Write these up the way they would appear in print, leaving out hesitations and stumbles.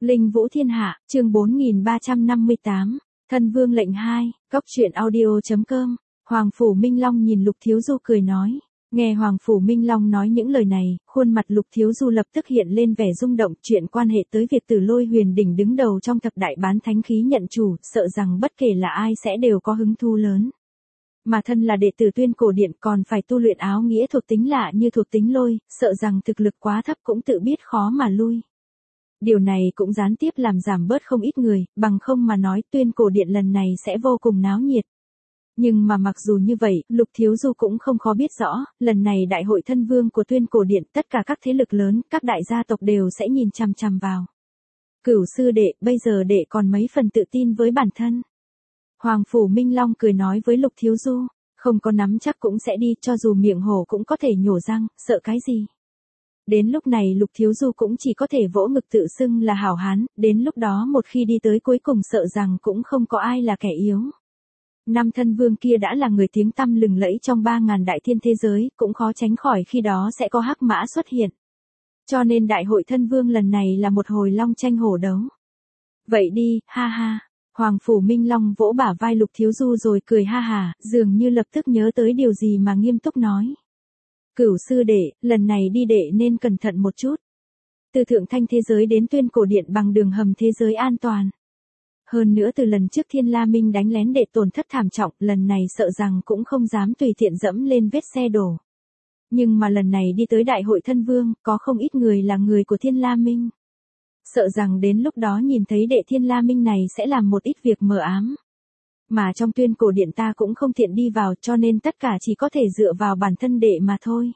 Linh Vũ Thiên Hạ, chương 4358, Thân Vương lệnh 2, Cốc truyện audio.com. Hoàng Phủ Minh Long nhìn Lục Thiếu Du cười nói. Nghe Hoàng Phủ Minh Long nói những lời này, khuôn mặt Lục Thiếu Du lập tức hiện lên vẻ rung động, chuyện quan hệ tới việc Tử Lôi Huyền Đỉnh đứng đầu trong thập đại bán thánh khí nhận chủ, sợ rằng bất kể là ai sẽ đều có hứng thú lớn. Mà thân là đệ tử Tuyên Cổ Điện còn phải tu luyện áo nghĩa thuộc tính lạ như thuộc tính lôi, sợ rằng thực lực quá thấp cũng tự biết khó mà lui. Điều này cũng gián tiếp làm giảm bớt không ít người, bằng không mà nói Tuyên Cổ Điện lần này sẽ vô cùng náo nhiệt. Nhưng mà mặc dù như vậy, Lục Thiếu Du cũng không khó biết rõ, lần này đại hội thân vương của Tuyên Cổ Điện, tất cả các thế lực lớn, các đại gia tộc đều sẽ nhìn chằm chằm vào. Cửu sư đệ, bây giờ đệ còn mấy phần tự tin với bản thân. Hoàng Phủ Minh Long cười nói với Lục Thiếu Du, không có nắm chắc cũng sẽ đi, cho dù miệng hổ cũng có thể nhổ răng, sợ cái gì. Đến lúc này Lục Thiếu Du cũng chỉ có thể vỗ ngực tự xưng là hảo hán, đến lúc đó một khi đi tới cuối cùng sợ rằng cũng không có ai là kẻ yếu. Năm thân vương kia đã là người tiếng tăm lừng lẫy trong 3.000 đại thiên thế giới, cũng khó tránh khỏi khi đó sẽ có hắc mã xuất hiện. Cho nên đại hội thân vương lần này là một hồi long tranh hổ đấu. Vậy đi, ha ha. Hoàng Phủ Minh Long vỗ bả vai Lục Thiếu Du rồi cười ha hà, dường như lập tức nhớ tới điều gì mà nghiêm túc nói. Cửu sư đệ, lần này đi đệ nên cẩn thận một chút. Từ Thượng Thanh thế giới đến Tuyên Cổ Điện bằng đường hầm thế giới an toàn. Hơn nữa từ lần trước Thiên La Minh đánh lén đệ tổn thất thảm trọng, lần này sợ rằng cũng không dám tùy tiện dẫm lên vết xe đổ. Nhưng mà lần này đi tới đại hội thân vương, có không ít người là người của Thiên La Minh. Sợ rằng đến lúc đó nhìn thấy đệ Thiên La Minh này sẽ làm một ít việc mờ ám. Mà trong Tuyên Cổ Điện ta cũng không tiện đi vào, cho nên tất cả chỉ có thể dựa vào bản thân đệ mà thôi.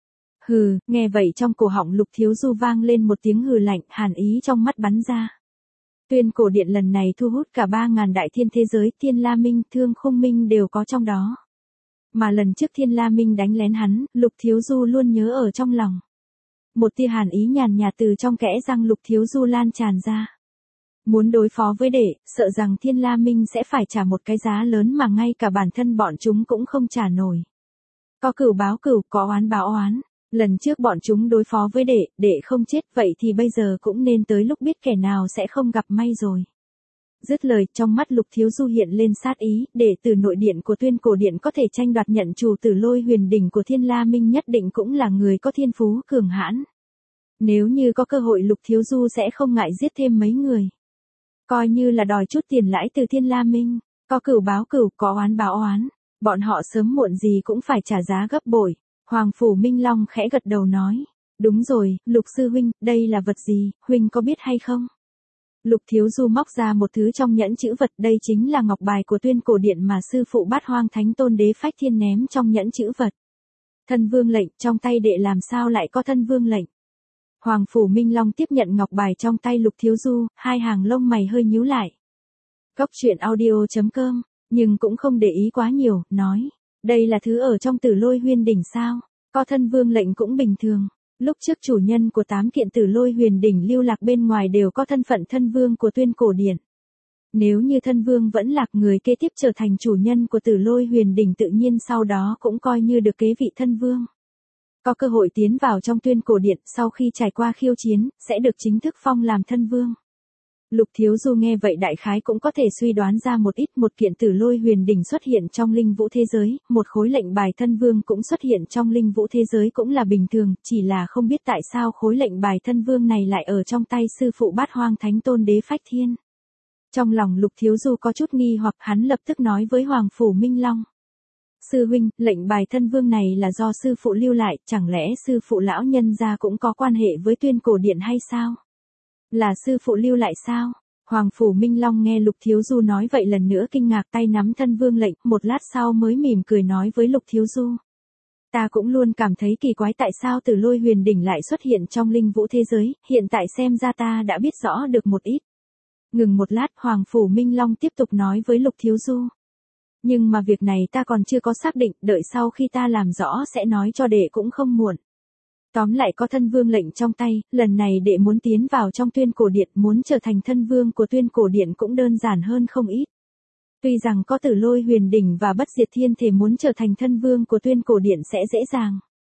Hừ, nghe vậy trong cổ họng Lục Thiếu Du vang lên một tiếng hừ lạnh, hàn ý trong mắt bắn ra. Tuyên Cổ Điện lần này thu hút cả 3.000 đại thiên thế giới, Thiên La Minh, Thương Khung Minh đều có trong đó. Mà lần trước Thiên La Minh đánh lén hắn, Lục Thiếu Du luôn nhớ ở trong lòng. Một tia hàn ý nhàn nhạt từ trong kẽ răng Lục Thiếu Du lan tràn ra. Muốn đối phó với đệ, sợ rằng Thiên La Minh sẽ phải trả một cái giá lớn mà ngay cả bản thân bọn chúng cũng không trả nổi. Có cửu báo cửu, có oán báo oán. Lần trước bọn chúng đối phó với đệ không chết, vậy thì bây giờ cũng nên tới lúc biết kẻ nào sẽ không gặp may rồi. Dứt lời, trong mắt Lục Thiếu Du hiện lên sát ý, đệ tử nội điện của Tuyên Cổ Điện có thể tranh đoạt nhận chủ Tử Lôi Huyền Đỉnh của Thiên La Minh nhất định cũng là người có thiên phú cường hãn. Nếu như có cơ hội Lục Thiếu Du sẽ không ngại giết thêm mấy người. Coi như là đòi chút tiền lãi từ Thiên La Minh, có cửu báo cửu, có oán báo oán, bọn họ sớm muộn gì cũng phải trả giá gấp bội. Hoàng Phủ Minh Long khẽ gật đầu nói, đúng rồi, Lục sư huynh, đây là vật gì, huynh có biết hay không? Lục Thiếu Du móc ra một thứ trong nhẫn chữ vật, đây chính là ngọc bài của Tuyên Cổ Điện mà sư phụ Bát Hoang Thánh Tôn Đế Phách Thiên ném trong nhẫn chữ vật. Thân vương lệnh, trong tay đệ làm sao lại có thân vương lệnh? Hoàng Phủ Minh Long tiếp nhận ngọc bài trong tay Lục Thiếu Du, hai hàng lông mày hơi nhíu lại. Cốc truyện audio.com, nhưng cũng không để ý quá nhiều, nói. Đây là thứ ở trong Tử Lôi Huyền Đỉnh sao? Có thân vương lệnh cũng bình thường. Lúc trước chủ nhân của 8 kiện Tử Lôi Huyền Đỉnh lưu lạc bên ngoài đều có thân phận thân vương của Tuyên Cổ Điện. Nếu như thân vương vẫn lạc, người kế tiếp trở thành chủ nhân của Tử Lôi Huyền Đỉnh tự nhiên sau đó cũng coi như được kế vị thân vương. Có cơ hội tiến vào trong Tuyên Cổ Điện, sau khi trải qua khiêu chiến, sẽ được chính thức phong làm thân vương. Lục Thiếu Du nghe vậy đại khái cũng có thể suy đoán ra một ít, một kiện Tử Lôi Huyền Đỉnh xuất hiện trong Linh Vũ thế giới, một khối lệnh bài thân vương cũng xuất hiện trong Linh Vũ thế giới cũng là bình thường, chỉ là không biết tại sao khối lệnh bài thân vương này lại ở trong tay sư phụ Bát Hoang Thánh Tôn Đế Phách Thiên. Trong lòng Lục Thiếu Du có chút nghi hoặc, hắn lập tức nói với Hoàng Phủ Minh Long. Sư huynh, lệnh bài thân vương này là do sư phụ lưu lại, chẳng lẽ sư phụ lão nhân gia cũng có quan hệ với Tuyên Cổ Điện hay sao? Là sư phụ lưu lại sao? Hoàng Phủ Minh Long nghe Lục Thiếu Du nói vậy lần nữa kinh ngạc, tay nắm thân vương lệnh, một lát sau mới mỉm cười nói với Lục Thiếu Du. Ta cũng luôn cảm thấy kỳ quái tại sao Tử Lôi Huyền Đỉnh lại xuất hiện trong Linh Vũ thế giới, hiện tại xem ra ta đã biết rõ được một ít. Ngừng một lát, Hoàng Phủ Minh Long tiếp tục nói với Lục Thiếu Du. Nhưng mà việc này ta còn chưa có xác định, đợi sau khi ta làm rõ sẽ nói cho đệ cũng không muộn. Tóm lại có thân vương lệnh trong tay, lần này đệ muốn tiến vào trong Tuyên Cổ Điện, muốn trở thành thân vương của Tuyên Cổ Điện cũng đơn giản hơn không ít. Tuy rằng có Tử Lôi Huyền Đỉnh và Bất Diệt Thiên Thể, muốn trở thành thân vương của Tuyên Cổ Điện sẽ dễ dàng.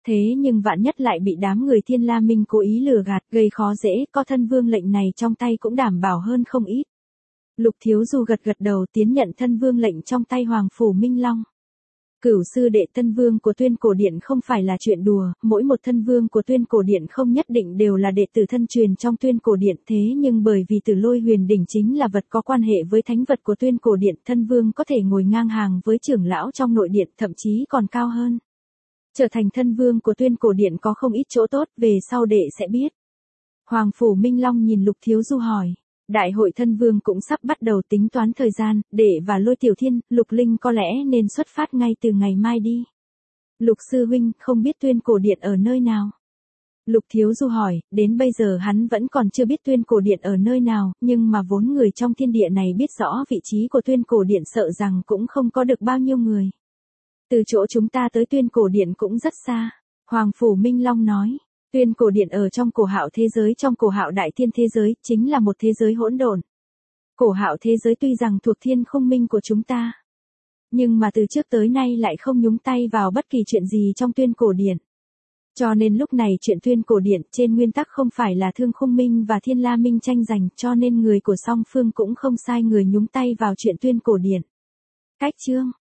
Thế nhưng vạn nhất lại bị đám người Thiên La Minh cố ý lừa gạt, gây khó dễ, có thân vương lệnh này trong tay cũng đảm bảo hơn không ít. Lục Thiếu Du gật gật đầu tiến nhận thân vương lệnh trong tay Hoàng Phủ Minh Long. Cửu sư đệ thân vương của Tuyên Cổ Điện không phải là chuyện đùa, mỗi một thân vương của Tuyên Cổ Điện không nhất định đều là đệ tử thân truyền trong Tuyên Cổ Điện, thế nhưng bởi vì Tử Lôi Huyền Đỉnh chính là vật có quan hệ với thánh vật của Tuyên Cổ Điện, thân vương có thể ngồi ngang hàng với trưởng lão trong nội điện, thậm chí còn cao hơn. Trở thành thân vương của Tuyên Cổ Điện có không ít chỗ tốt, về sau đệ sẽ biết. Hoàng Phủ Minh Long nhìn Lục Thiếu Du hỏi. Đại hội thân vương cũng sắp bắt đầu, tính toán thời gian, đệ và Lôi Tiểu Thiên, Lục Linh có lẽ nên xuất phát ngay từ ngày mai đi. Lục sư huynh, không biết Tuyên Cổ Điện ở nơi nào? Lục Thiếu Du hỏi, đến bây giờ hắn vẫn còn chưa biết Tuyên Cổ Điện ở nơi nào, nhưng mà vốn người trong thiên địa này biết rõ vị trí của Tuyên Cổ Điện sợ rằng cũng không có được bao nhiêu người. Từ chỗ chúng ta tới Tuyên Cổ Điện cũng rất xa. Hoàng Phủ Minh Long nói. Tuyên Cổ Điện ở trong Cổ Hạo thế giới, trong Cổ Hạo đại thiên thế giới, chính là một thế giới hỗn độn. Cổ Hạo thế giới tuy rằng thuộc thiên khung minh của chúng ta, nhưng mà từ trước tới nay lại không nhúng tay vào bất kỳ chuyện gì trong Tuyên Cổ Điện. Cho nên lúc này chuyện Tuyên Cổ Điện trên nguyên tắc không phải là Thương Khung Minh và Thiên La Minh tranh giành, cho nên người của song phương cũng không sai người nhúng tay vào chuyện Tuyên Cổ Điện. Cách chương